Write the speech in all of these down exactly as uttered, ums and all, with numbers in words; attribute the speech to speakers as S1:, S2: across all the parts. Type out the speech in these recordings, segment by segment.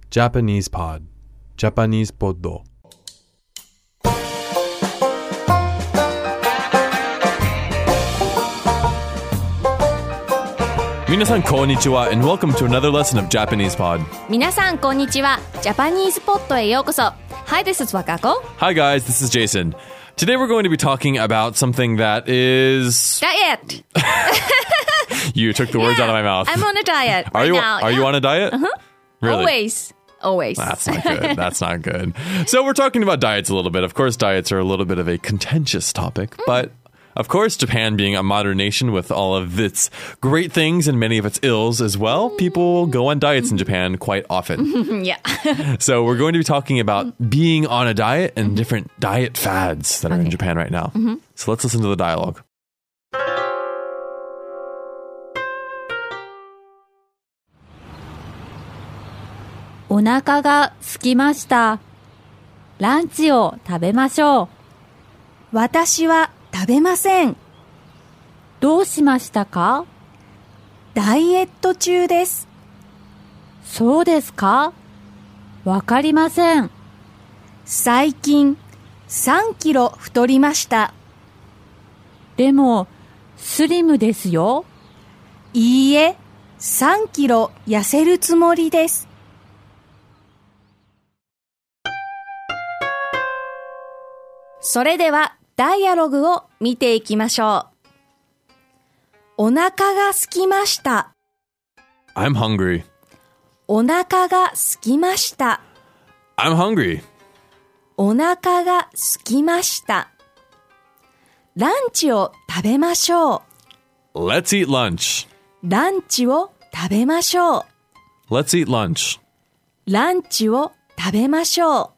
S1: Japanese Pod Japanese Pod Minasan konnichiwa and welcome to another lesson of Japanese Pod.
S2: 皆さんこんにちは。ジャパニーズポッドへようこそ。Hi, this is Wakako.
S1: Hi guys, this is Jason. Today we're going to be talking about something that is...
S2: Diet.
S1: You took the words
S2: Yeah,
S1: out of my mouth.
S2: I'm on a diet
S1: Are
S2: right
S1: you
S2: now.
S1: Are
S2: yeah.
S1: you on a diet?
S2: Uh-huh.
S1: Really?
S2: Always. Always.
S1: That's not good. That's not good. So we're talking about diets a little bit. Of course, diets are a little bit of a contentious topic,
S2: Mm.
S1: but of course, Japan being a modern nation with all of its great things and many of its ills as well, people go on diets in Japan quite often.
S2: yeah.
S1: So we're going to be talking about being on a diet and different diet fads that are in Japan right now.
S2: Mm-hmm.
S1: So let's listen to the dialogue.
S3: お腹が空きました。ランチを食べましょう。
S4: 私は食べません。
S3: どうしましたか？
S4: ダイエット中です。
S3: そうですか？わかりません。
S4: 最近さんキロ太りました。
S3: でも、スリムですよ。
S4: いいえ、さんキロ痩せるつもりです。
S2: それではダイアログを見ていきましょう。お腹が空きました。
S1: I'm hungry.
S2: お腹が空きました。
S1: I'm hungry.
S2: お腹が空きました。ランチを食べましょう。
S1: Let's eat lunch.
S2: ランチを食べましょう。
S1: Let's eat lunch.
S2: ランチを食べましょう。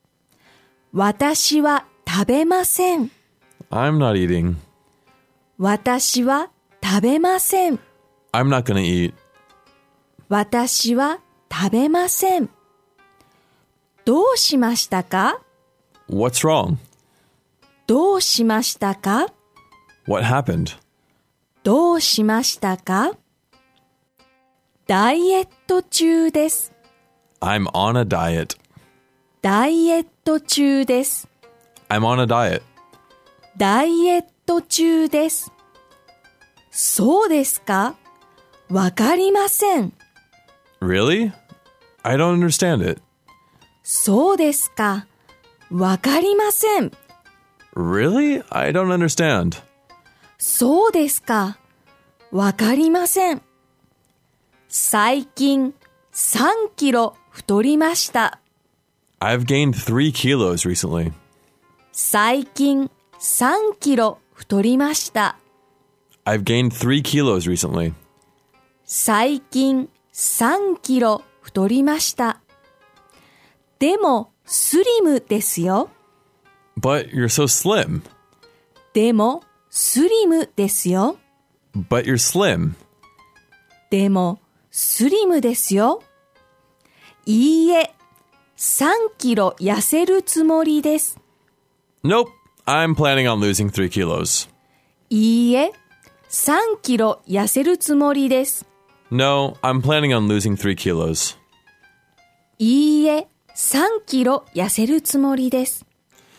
S2: 私は食べません。
S1: I'm not eating.
S2: 私は食べません。
S1: I'm not gonna eat.
S2: 私は食べません。どうしましたか？
S1: What's wrong?
S2: どうしましたか？
S1: What happened?
S2: どうしましたか？ダイエット中です。
S1: I'm on a diet.
S2: ダイエット中です。
S1: I'm on a diet.
S2: ダイエット中です。そうですか？わかりません。
S1: Really? I don't understand it.
S2: そうですか？わかりません。
S1: Really? I don't understand.
S2: そうですか？わかりません。最近さんキロ太りました。
S1: I've gained three kilos recently.
S2: 最近さんキロ太りました。
S1: I've gained three kilos recently.
S2: 最近さんキロ太りました。でもスリムですよ。
S1: But you're so slim.
S2: でもスリムですよ。
S1: But you're slim.
S2: でもスリムですよ。いいえ、さんキロ痩せるつもりです。
S1: Nope. I'm planning on losing three kilos.
S2: いいえ、さんキロ痩せるつもりです。
S1: No, I'm planning on losing three kilos.
S2: いいえ、さんキロ痩せるつもりです。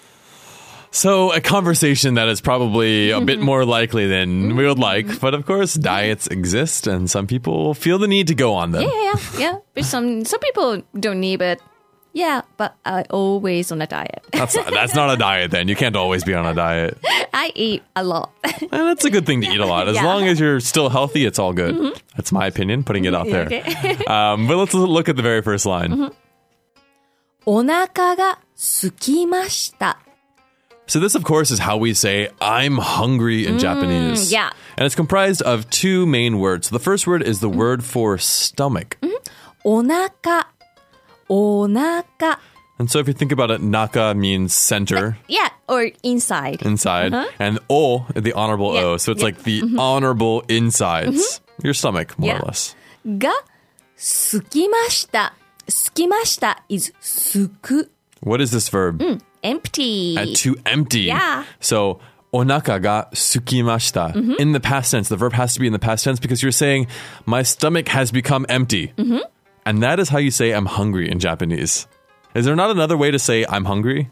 S1: So, a conversation that is probably a bit more likely than we would like. But of course, diets exist and some people feel the need to go on them.
S2: Yeah, yeah, yeah. But some some people don't need it. Yeah, but I always on a diet.
S1: That's not, that's not a diet then. You can't always be on a diet.
S2: I eat a lot.
S1: And that's a good thing to eat a lot. As
S2: Yeah.
S1: long as you're still healthy, it's all good. Mm-hmm. That's my opinion, putting it out there.
S2: Okay.
S1: um, but let's look at the very first line.
S2: Mm-hmm. お腹が空きました。
S1: So this, of course, is how we say, I'm hungry in Japanese.
S2: yeah.
S1: And it's comprised of two main words. The first word is the word for stomach.
S2: お腹、お腹。
S1: And so if you think about it, naka means center,
S2: Yeah, or inside.
S1: inside,
S2: Uh-huh.
S1: and o, the honorable
S2: Yeah,
S1: o. So it's
S2: yeah.
S1: like the honorable insides. Your stomach, more
S2: Yeah.
S1: or less.
S2: が、空きました。空きました is 空く。
S1: What is this verb?
S2: empty.
S1: Uh, to empty.
S2: Yeah.
S1: So, onaka ga sukimashita.
S2: Mm-hmm.
S1: In the past tense, the verb has to be in the past tense because you're saying, my stomach has become empty.
S2: Mm-hmm.
S1: And that is how you say I'm hungry in Japanese. Is there not another way to say I'm hungry?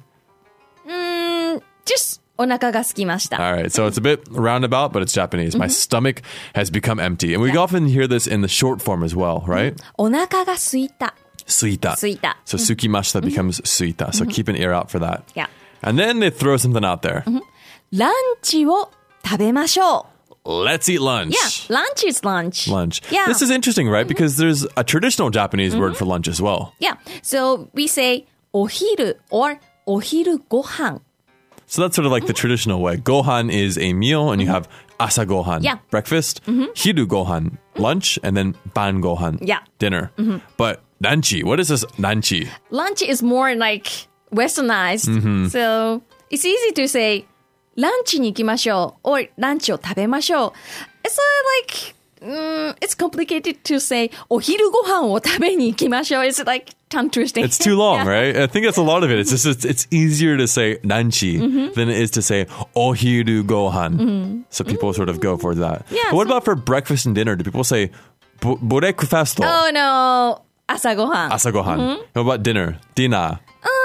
S2: Just お腹が空きました。
S1: All right, so it's a bit roundabout, but it's Japanese. My stomach has become empty. And we often hear this in the short form as well, right?
S2: お腹が空いた。
S1: Suita.
S2: 空いた。
S1: So sukimashita becomes suita. So keep an ear out for that.
S2: Yeah.
S1: And then they throw something out there.
S2: ランチを食べましょう。
S1: Let's eat lunch.
S2: Yeah, lunch is lunch.
S1: Lunch.
S2: Yeah.
S1: This is interesting, right? Because there's a traditional Japanese word for lunch as well.
S2: Yeah, so we say お昼 or お昼ご飯。
S1: So that's sort of like the traditional way. Gohan is a meal, and you have asa gohan,
S2: Yeah.
S1: breakfast, hiru gohan, lunch, and then ban gohan,
S2: Yeah.
S1: dinner. But ranchi, what is this ranchi?
S2: Lunch is more like westernized. So it's easy to say ランチに行きましょう or ランチを食べましょう。It's uh, like mm, it's complicated to say お昼ご飯を食べに行きましょう. It's like tongue twisting.
S1: It's too long,
S2: Yeah.
S1: right? I think that's a lot of it. It's just it's, it's easier to say ranchi than it is to say ohiru gohan. So people sort of go for that.
S2: Yeah,
S1: But what
S2: so-
S1: about for breakfast and dinner? Do people say bo- borekufesto,
S2: Oh no, 朝ごはん。
S1: asa gohan? What about dinner? Dinner.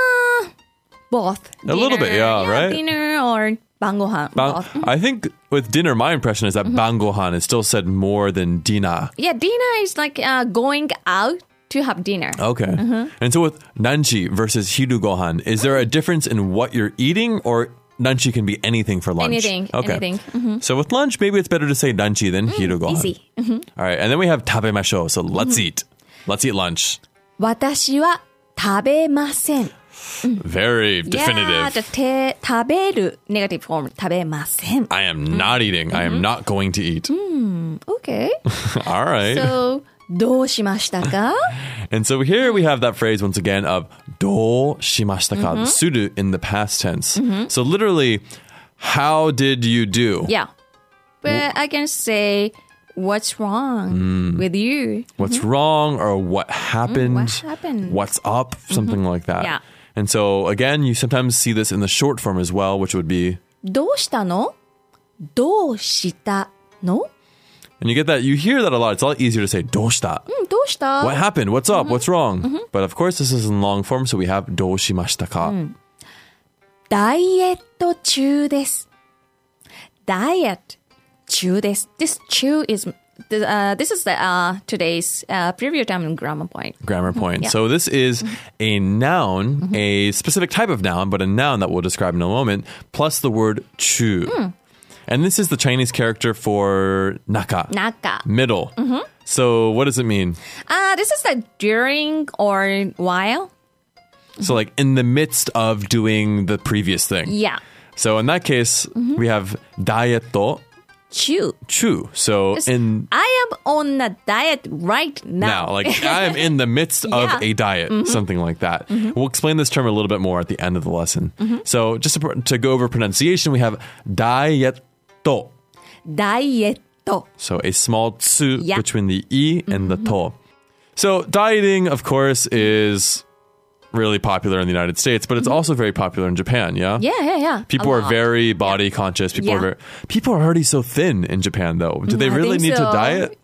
S2: Both.
S1: A little bit, yeah, right?
S2: Dinner or 晩ごはん。
S1: Ba-
S2: Both.
S1: I think with dinner, my impression is that bangohan is still said more than dina.
S2: Yeah, dinner is like uh, going out to have dinner.
S1: Okay. And so with nanchi versus hiru gohan, is there a difference in what you're eating, or nanchi can be anything for lunch?
S2: Anything,
S1: Okay.
S2: anything.
S1: So with lunch, maybe it's better to say nanchi than hiru gohan.
S2: Easy.
S1: All right. And then we have tabemasho. So let's eat. Let's eat lunch.
S2: 私は食べません。
S1: Very definitive.
S2: Yeah, the て食べる negative form 食べません。
S1: I am not eating. I am not going to eat.
S2: Okay.
S1: All right.
S2: So どうしましたか
S1: And so here we have that phrase once again of do shimashita ka, suru in the past tense. So literally, how did you do?
S2: Yeah. But I can say what's wrong with you.
S1: What's wrong or what happened?
S2: what happened?
S1: What's up? Something like that.
S2: Yeah.
S1: And so again, you sometimes see this in the short form as well, which would be,
S2: どうしたのどうしたの
S1: and you get that, you hear that a lot. It's a lot easier to say doshita.
S2: うんどうした
S1: What happened? What's up? What's wrong? But of course, this is in long form, so we have do shimashita ka.
S2: ダイエット中です。ダイエット中です。This 中 is, uh, this is the, uh, today's uh, preview time and grammar point.
S1: Grammar point.
S2: Yeah.
S1: So this is a noun, a specific type of noun, but a noun that we'll describe in a moment, plus the word chu. And this is the Chinese character for naka,
S2: 中。
S1: middle. So what does it mean?
S2: Uh, this is like during or while.
S1: So like in the midst of doing the previous thing.
S2: Yeah.
S1: So in that case, we have daieto
S2: 中。
S1: chu. So in
S2: I am on a diet right now.
S1: now, like I am in the midst of
S2: Yeah.
S1: a diet, something like that. We'll explain this term a little bit more at the end of the lesson. So just to, to go over pronunciation, we have dieto.
S2: ダイエット。
S1: So a small tsu
S2: Yeah.
S1: between the e and the to. So dieting, of course, is really popular in the United States, but it's also very popular in Japan, yeah?
S2: Yeah, yeah, yeah.
S1: People
S2: A
S1: are
S2: lot.
S1: very body conscious. People
S2: Yeah.
S1: are very, people are already so thin in Japan, though. Do they
S2: I
S1: really
S2: think
S1: need to
S2: so.
S1: diet?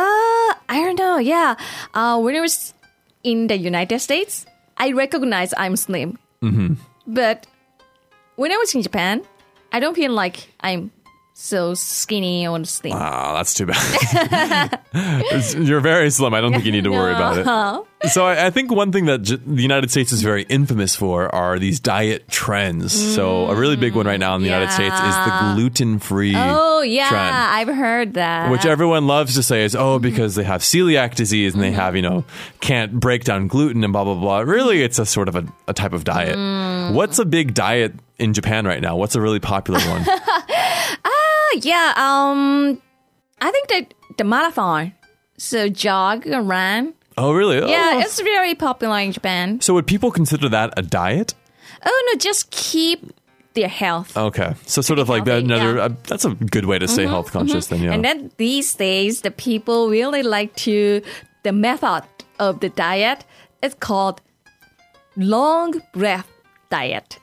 S2: Uh, I don't know. Yeah. Uh, when I was in the United States, I recognize I'm slim. Mm-hmm. But when I was in Japan, I don't feel like I'm so skinny or slim.
S1: Ah, that's too bad. You're very slim. I don't think you need to worry about it. So I, I think one thing that J- the United States is very infamous for are these diet trends. So a really big one right now in the United States is the
S2: Yeah.
S1: gluten-free
S2: Oh, yeah.
S1: trend.
S2: I've heard that.
S1: Which everyone loves to say is, oh, because they have celiac disease and they have, you know, can't break down gluten and blah, blah, blah. Really, it's a sort of a, a type of diet. What's a big diet in Japan right now? What's a really popular one?
S2: Yeah. Um, I think that the marathon. So jog and run.
S1: Oh, really?
S2: Yeah,
S1: Oh.
S2: it's very popular in Japan.
S1: So would people consider that a diet?
S2: Oh, no, just keep their health.
S1: Okay. So sort of like that.
S2: healthy,
S1: Another,
S2: yeah.
S1: uh, that's a good way to stay health conscious then, yeah.
S2: And then these days, the people really like to, the method of the diet is called long breath diet.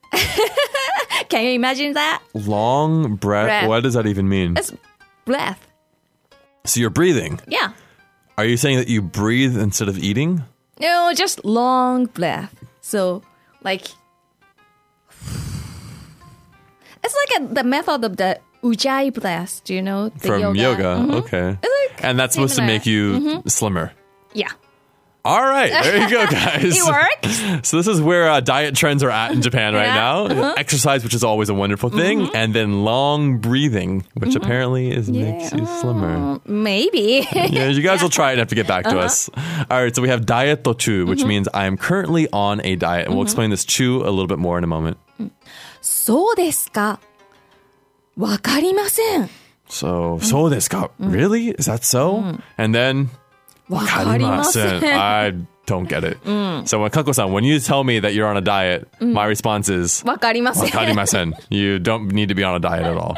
S2: Can you imagine that?
S1: Long breath.
S2: Breath.
S1: What does that even mean?
S2: It's breath.
S1: So you're breathing.
S2: Yeah.
S1: Are you saying that you breathe instead of eating?
S2: No, just long breath. So, like, it's like a, the method of the Ujjayi breath. Do you know the
S1: From yoga,
S2: yoga? Mhm.
S1: okay.
S2: It's like
S1: And that's supposed to
S2: similar.
S1: make you slimmer.
S2: Yeah.
S1: All right, there you go, guys.
S2: It works.
S1: So this is where uh, diet trends are at in Japan right
S2: Yeah.
S1: now.
S2: Uh-huh.
S1: Exercise, which is always a wonderful thing, and then long breathing, which apparently is makes you slimmer.
S2: Maybe.
S1: Yeah, you guys will try it and have to get back to us. All right, so we have diet chu, which means I am currently on a diet, and we'll explain this chu a little bit more in a moment.
S2: そうですか。わかりません。
S1: So, so desu ka? Really? Is that so? And then,
S2: わかりません。
S1: I don't get it. So when Kako-san, when you tell me that you're on a diet, my response is,
S2: わかりません。
S1: wakarimasen. You don't need to be on a diet at all.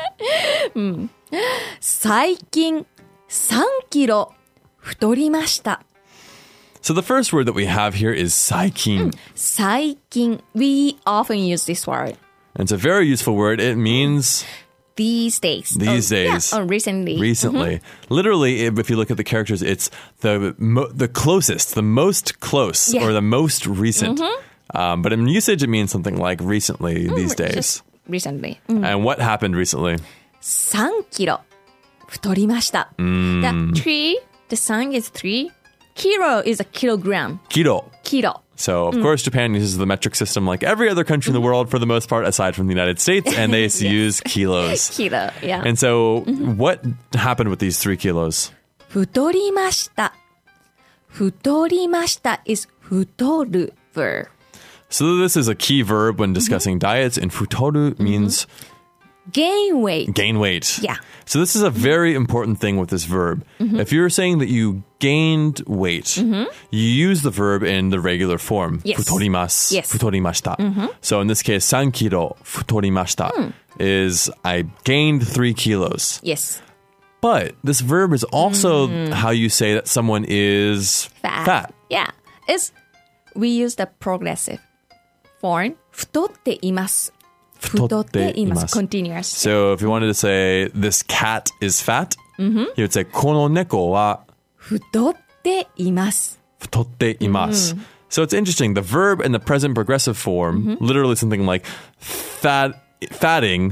S2: 最近さんキロ太りました。
S1: So the first word that we have here is saikin.
S2: 最近 We often use this word
S1: And it's a very useful word. It means
S2: these days.
S1: These
S2: oh,
S1: days.
S2: Yeah, or recently.
S1: recently. Literally, if if you look at the characters, it's the mo- the closest, the most close,
S2: Yeah.
S1: or the most recent. Um, but in usage, it means something like recently these days.
S2: Just recently.
S1: And what happened recently?
S2: さんキロ太りました。The three, the sun is three. Kilo is a kilogram.
S1: Kiro.
S2: Kilo.
S1: So, of course, Japan uses the metric system like every other country in the world for the most part, aside from the United States, and they use kilos.
S2: Kilo, yeah.
S1: And so, what happened with these three kilos?
S2: 太りました。太りました is 太る verb.
S1: So, this is a key verb when discussing diets, and futoru means
S2: Gain weight.
S1: gain weight.
S2: Yeah.
S1: So, this is a very important thing with this verb. If you're saying that you gained weight, you use the verb in the regular form.
S2: Yes.
S1: Futorimasu.
S2: Yes.
S1: Futorimashita. So, in this case, san kilo futorimashita is I gained three kilos.
S2: Yes.
S1: But this verb is also how you say that someone is
S2: Fat.
S1: fat.
S2: Yeah. It's, we use the progressive form. 太っています。太っています。Continuous.
S1: So if you wanted to say this cat is fat, you would say この猫は
S2: 太っています。
S1: 太っています. So it's interesting. The verb in the present progressive form, literally something like fat, fatting,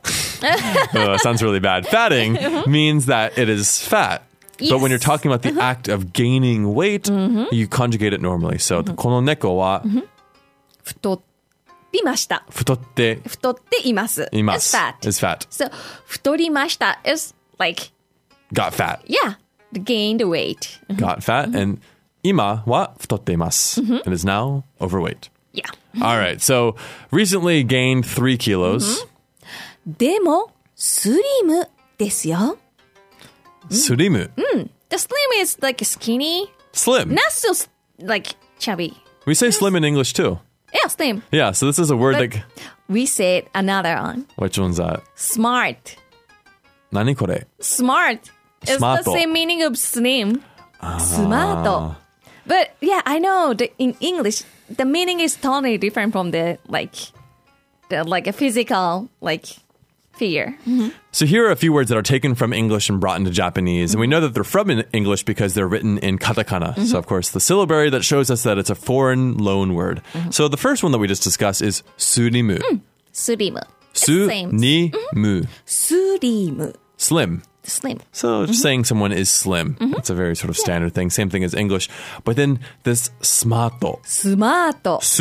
S1: oh, sounds really bad. Fatting means that it is fat. But when you're
S2: Yes.
S1: talking about the act of gaining weight, you conjugate it normally. So この猫は
S2: 太りました。
S1: 太って
S2: 太っています。
S1: いま
S2: It's
S1: す
S2: fat.
S1: is fat.
S2: So, 太りました is like,
S1: Got fat.
S2: yeah, gained weight.
S1: Got fat. And 今は太っています and is now overweight.
S2: Yeah.
S1: All right. So recently gained three kilos.
S2: でも、スリムですよ。
S1: Surimu.
S2: The slim is like skinny,
S1: Slim.
S2: not so s- like chubby.
S1: We say slim in English too.
S2: Yeah, slim.
S1: Yeah. So this is a word
S2: But
S1: that.
S2: we said another one.
S1: Which one's that?
S2: Smart.
S1: 何これ?
S2: Smart. It's
S1: Smarto.
S2: the same meaning of slim. Smart. But yeah, I know that in English, the meaning is totally different from the like, the like a physical like figure.
S1: So here are a few words that are taken from English and brought into Japanese. And we know that they're from in English because they're written in katakana. So, of course, the syllabary that shows us that it's a foreign loan word. So the first one that we just discussed is surimu.
S2: Slim. It's same.
S1: Surimu.
S2: Slim.
S1: Slim.
S2: Slim.
S1: So just saying someone is slim. It's a very sort of standard thing. Same thing as English. But then this smato.
S2: Smart.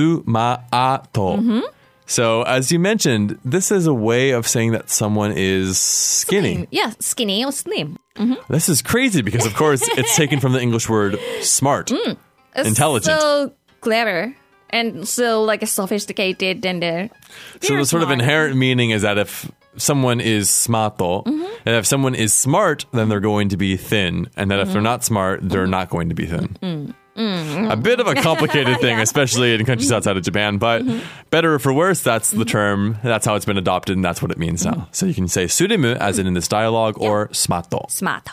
S1: Sumaato. So as you mentioned, this is a way of saying that someone is skinny.
S2: Yeah, skinny or slim.
S1: This is crazy because, of course, it's taken from the English word smart,
S2: It's
S1: intelligent.
S2: so clever and so like sophisticated and uh,
S1: So
S2: very
S1: the sort of
S2: smart.
S1: inherent meaning is that if someone is smato, and if someone is smart, then they're going to be thin. And that if they're not smart, they're not going to be thin. A bit of a complicated thing, especially in countries outside of Japan. But better or for worse, that's the term. That's how it's been adopted, and that's what it means now. So you can say surimu, as in in this dialogue, or smato.
S2: Smart.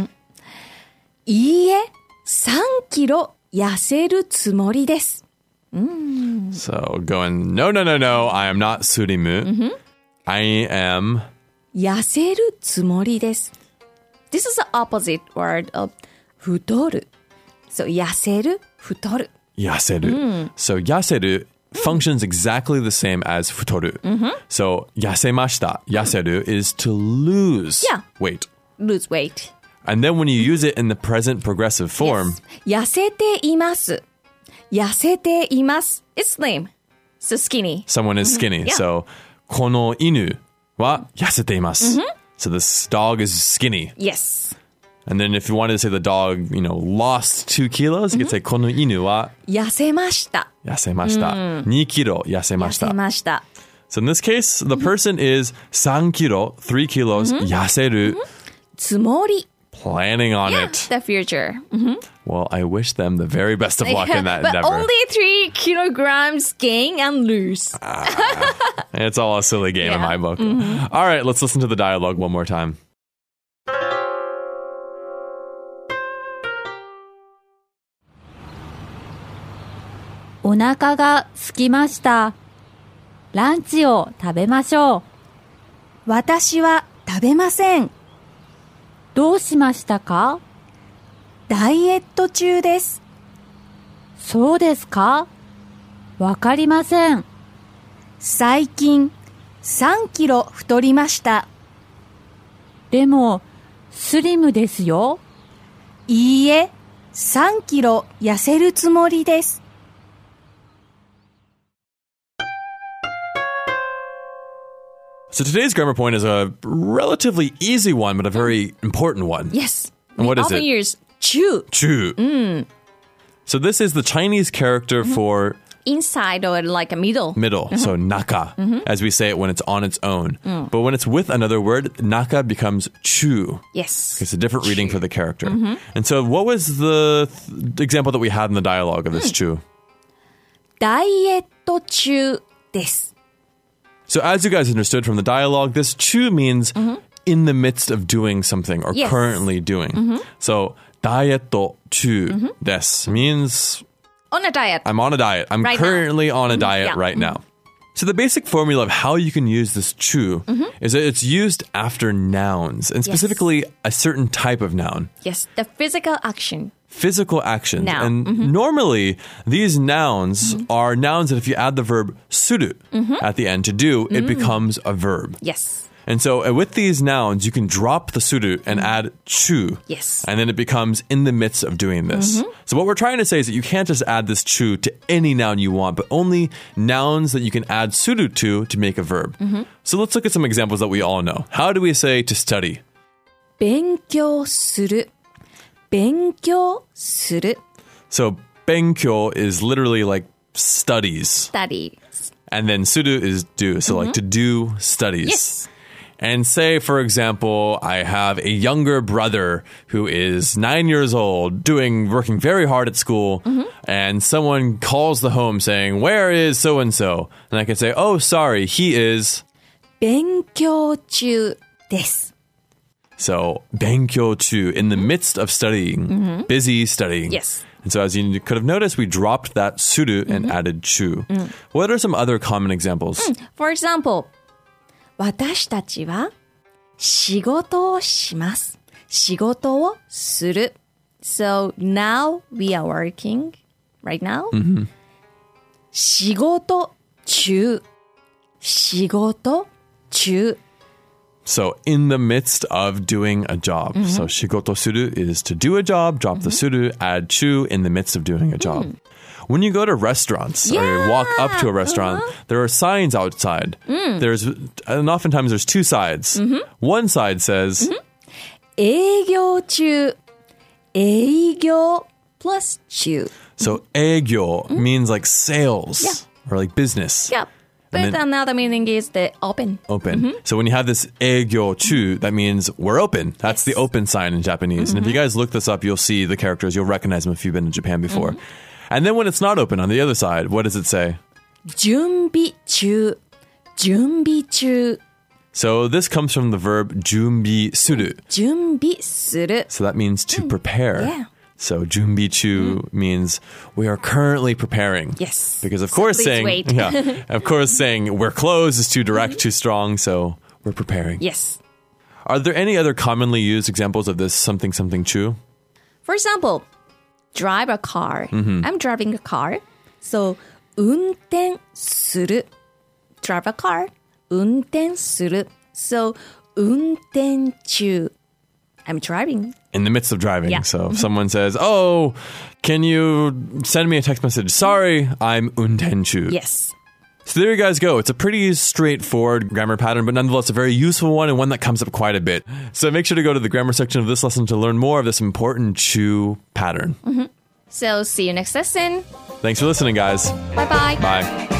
S2: いいえ、さんキロ痩せるつもりです。
S1: So going, no, no, no, no, I am not surimu. I am
S2: 痩せるつもりです。This is the opposite word of 太る。So, 痩せる、太る。
S1: yaseru. So yaseru functions exactly the same as futoru. So yasemashita, yaseru is to lose
S2: Yeah.
S1: weight.
S2: Lose weight.
S1: And then when you use it in the present progressive form,
S2: Yes. 痩せています。痩せています。It's slim. So skinny.
S1: someone is skinny.
S2: Yeah.
S1: So この犬は痩せています. So this dog is skinny.
S2: Yes.
S1: And then if you wanted to say the dog, you know, lost two kilos, you could say この犬は
S2: 痩せました。
S1: 痩せました. two kilo 痩せました.
S2: 痩せました。
S1: So in this case, the person is three kilo, three kilos, 痩せる,
S2: つもり。
S1: planning on it.
S2: The future.
S1: Well, I wish them the very best of luck in that
S2: But
S1: endeavor.
S2: only three kilograms gain and lose.
S1: It's all a silly game in
S2: Yeah.
S1: my book. All right, let's listen to the dialogue one more time.
S3: お腹が空きました。ランチを食べましょう。
S4: 私は食べません。
S3: どうしましたか？
S4: ダイエット中です。
S3: そうですか？わかりません。
S4: 最近さんキロ太りました。
S3: でも、スリムですよ。
S4: いいえ、さんキロ痩せるつもりです。
S1: So today's grammar point is a relatively easy one, but a very important one.
S2: Yes.
S1: And what
S2: we
S1: is
S2: often
S1: it?
S2: use chu.
S1: Chu. So this is the Chinese character for
S2: Inside or like a middle.
S1: middle, so naka, as we say it when it's on its own. But when it's with another word, naka becomes chu.
S2: Yes.
S1: It's a different reading for the character. And so what was the th- example that we had in the dialogue of this chu?
S2: ダイエット中です。
S1: So as you guys understood from the dialogue, this chu means in the midst of doing something or
S2: Yes.
S1: currently doing. So daieto chu desu means
S2: On a diet.
S1: I'm on a diet. I'm
S2: Right now.
S1: currently on a diet
S2: Yeah.
S1: right now. So the basic formula of how you can use this chu is that it's used after nouns, and specifically a certain type of noun.
S2: Yes. The physical action.
S1: Physical actions.
S2: Noun.
S1: And normally, these nouns are nouns that if you add the verb suru at the end to do, it becomes a verb.
S2: Yes.
S1: And so uh, with these nouns, you can drop the suru and add chu.
S2: Yes.
S1: And then it becomes in the midst of doing this. So what we're trying to say is that you can't just add this chu to any noun you want, but only nouns that you can add suru to to make a verb. So let's look at some examples that we all know. How do we say to study?
S2: 勉強する。勉強する。
S1: So benkyo is literally like studies.
S2: Study.
S1: And then suru is do. So like to do studies.
S2: Yes.
S1: And say, for example, I have a younger brother who is nine years old, doing working very hard at school, and someone calls the home saying, "Where is so and so?" And I can say, "Oh, sorry, he is."
S2: 勉強中です。
S1: So benkyo chu, in the midst of studying, busy studying.
S2: Yes.
S1: And so as you could have noticed, we dropped that suru and added chu. What are some other common examples?
S2: For example, 私たちは仕事をします。仕事をする。So now we are working right now. 仕事中。仕事中。
S1: So in the midst of doing a job. So shigoto suru is to do a job, drop the suru, add chu in the midst of doing a job. When you go to restaurants or you walk up to a restaurant, there are signs outside. There's and oftentimes there's two sides. One side says
S2: 営業中。営業 plus 中。
S1: so eigyo means like sales or like business.
S2: Yeah. But
S1: And then-
S2: another meaning is the open.
S1: Open. So when you have this eigyo chu, that means we're open. That's the open sign in Japanese. And if you guys look this up, you'll see the characters. You'll recognize them if you've been to Japan before. And then when it's not open on the other side, what does it say?
S2: 準備中。準備中。
S1: So this comes from the verb junbi suru.
S2: 準備する。
S1: So that means to prepare.
S2: yeah.
S1: So junbi chu means we are currently preparing.
S2: Yes.
S1: Because of
S2: So
S1: course
S2: please
S1: saying
S2: wait.
S1: yeah, of course saying we're closed is too direct, too strong, so we're preparing.
S2: Yes.
S1: Are there any other commonly used examples of this something something chu?
S2: For example, drive a car. I'm driving a car. So, 運転する. Drive a car. 運転する. So, 運転中. I'm driving.
S1: In the midst of driving.
S2: Yeah.
S1: So if someone says, oh, can you send me a text message? Sorry, I'm 運転中.
S2: Yes.
S1: So there you guys go. It's a pretty straightforward grammar pattern, but nonetheless a very useful one and one that comes up quite a bit. So make sure to go to the grammar section of this lesson to learn more of this important chew pattern.
S2: Mm-hmm. So see you next lesson.
S1: Thanks for listening, guys.
S2: Bye-bye.
S1: Bye.